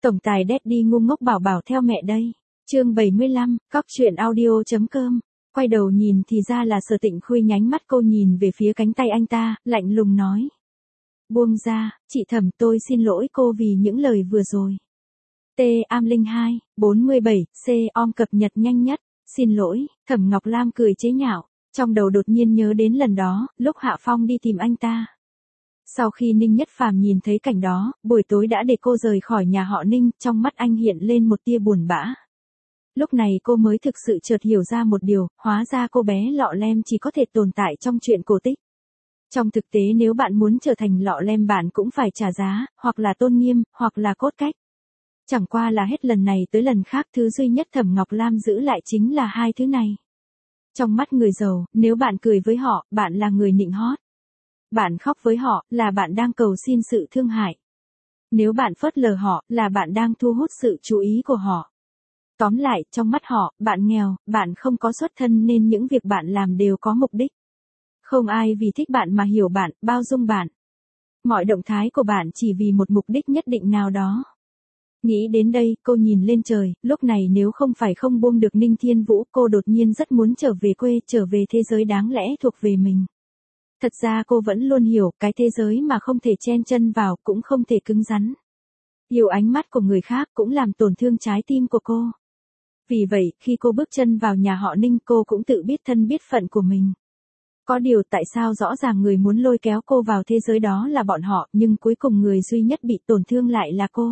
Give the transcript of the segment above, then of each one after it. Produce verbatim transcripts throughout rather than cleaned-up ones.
Tổng tài Daddy ngu ngốc bảo bảo theo mẹ đây. Chương bảy mươi lăm, cóc truyện audio chấm com. Quay đầu nhìn thì ra là Sở Tịnh Khôi, nhánh mắt cô nhìn về phía cánh tay anh ta, lạnh lùng nói. Buông ra, chị Thẩm, tôi xin lỗi cô vì những lời vừa rồi. T am linh hai, bốn mươi bảy, C om cập nhật nhanh nhất. Xin lỗi, Thẩm Ngọc Lam cười chế nhạo. Trong đầu đột nhiên nhớ đến lần đó, lúc Hạ Phong đi tìm anh ta. Sau khi Ninh Nhất Phàm nhìn thấy cảnh đó, buổi tối đã để cô rời khỏi nhà họ Ninh, trong mắt anh hiện lên một tia buồn bã. Lúc này cô mới thực sự chợt hiểu ra một điều, hóa ra cô bé Lọ Lem chỉ có thể tồn tại trong truyện cổ tích. Trong thực tế nếu bạn muốn trở thành Lọ Lem bạn cũng phải trả giá, hoặc là tôn nghiêm, hoặc là cốt cách. Chẳng qua là hết lần này tới lần khác thứ duy nhất Thẩm Ngọc Lam giữ lại chính là hai thứ này. Trong mắt người giàu, nếu bạn cười với họ, bạn là người nịnh hót. Bạn khóc với họ, là bạn đang cầu xin sự thương hại. Nếu bạn phớt lờ họ, là bạn đang thu hút sự chú ý của họ. Tóm lại, trong mắt họ, bạn nghèo, bạn không có xuất thân nên những việc bạn làm đều có mục đích. Không ai vì thích bạn mà hiểu bạn, bao dung bạn. Mọi động thái của bạn chỉ vì một mục đích nhất định nào đó. Nghĩ đến đây, cô nhìn lên trời, lúc này nếu không phải không buông được Ninh Thiên Vũ, cô đột nhiên rất muốn trở về quê, trở về thế giới đáng lẽ thuộc về mình. Thật ra cô vẫn luôn hiểu, cái thế giới mà không thể chen chân vào, cũng không thể cứng rắn. Yêu ánh mắt của người khác cũng làm tổn thương trái tim của cô. Vì vậy, khi cô bước chân vào nhà họ Ninh, cô cũng tự biết thân biết phận của mình. Có điều tại sao rõ ràng người muốn lôi kéo cô vào thế giới đó là bọn họ, nhưng cuối cùng người duy nhất bị tổn thương lại là cô.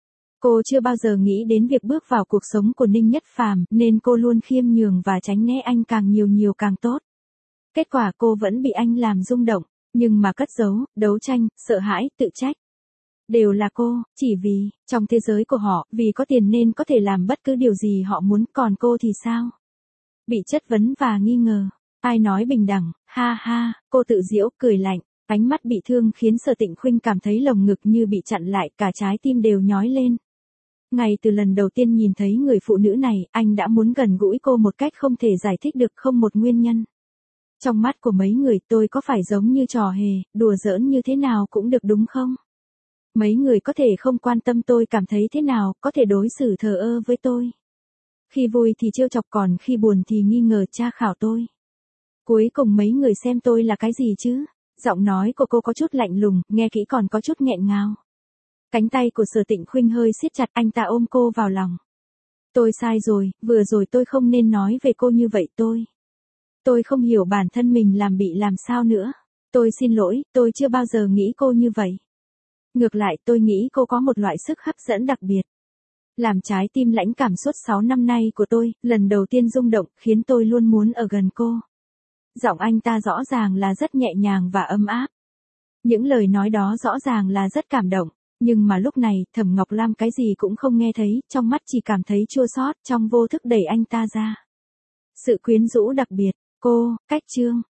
Cô chưa bao giờ nghĩ đến việc bước vào cuộc sống của Ninh Nhất Phàm, nên cô luôn khiêm nhường và tránh né anh càng nhiều nhiều càng tốt. Kết quả cô vẫn bị anh làm rung động, nhưng mà cất giấu, đấu tranh, sợ hãi, tự trách. Đều là cô, chỉ vì, trong thế giới của họ, vì có tiền nên có thể làm bất cứ điều gì họ muốn, còn cô thì sao? Bị chất vấn và nghi ngờ. Ai nói bình đẳng, ha ha, cô tự giễu, cười lạnh, ánh mắt bị thương khiến Sở Tịnh Khuynh cảm thấy lồng ngực như bị chặn lại, cả trái tim đều nhói lên. Ngay từ lần đầu tiên nhìn thấy người phụ nữ này, anh đã muốn gần gũi cô một cách không thể giải thích được, không một nguyên nhân. Trong mắt của mấy người tôi có phải giống như trò hề, đùa giỡn như thế nào cũng được đúng không? Mấy người có thể không quan tâm tôi cảm thấy thế nào, có thể đối xử thờ ơ với tôi. Khi vui thì trêu chọc, còn khi buồn thì nghi ngờ tra khảo tôi. Cuối cùng mấy người xem tôi là cái gì chứ? Giọng nói của cô có chút lạnh lùng, nghe kỹ còn có chút nghẹn ngào. Cánh tay của Sở Tịnh Khuynh hơi siết chặt, anh ta ôm cô vào lòng. Tôi sai rồi, vừa rồi tôi không nên nói về cô như vậy, tôi. Tôi không hiểu bản thân mình làm bị làm sao nữa. Tôi xin lỗi, tôi chưa bao giờ nghĩ cô như vậy. Ngược lại, tôi nghĩ cô có một loại sức hấp dẫn đặc biệt. Làm trái tim lãnh cảm suốt sáu năm nay của tôi, lần đầu tiên rung động, khiến tôi luôn muốn ở gần cô. Giọng anh ta rõ ràng là rất nhẹ nhàng và ấm áp. Những lời nói đó rõ ràng là rất cảm động. Nhưng mà lúc này, Thẩm Ngọc Lam cái gì cũng không nghe thấy, trong mắt chỉ cảm thấy chua xót, trong vô thức đẩy anh ta ra. Sự quyến rũ đặc biệt, cô, cách chương.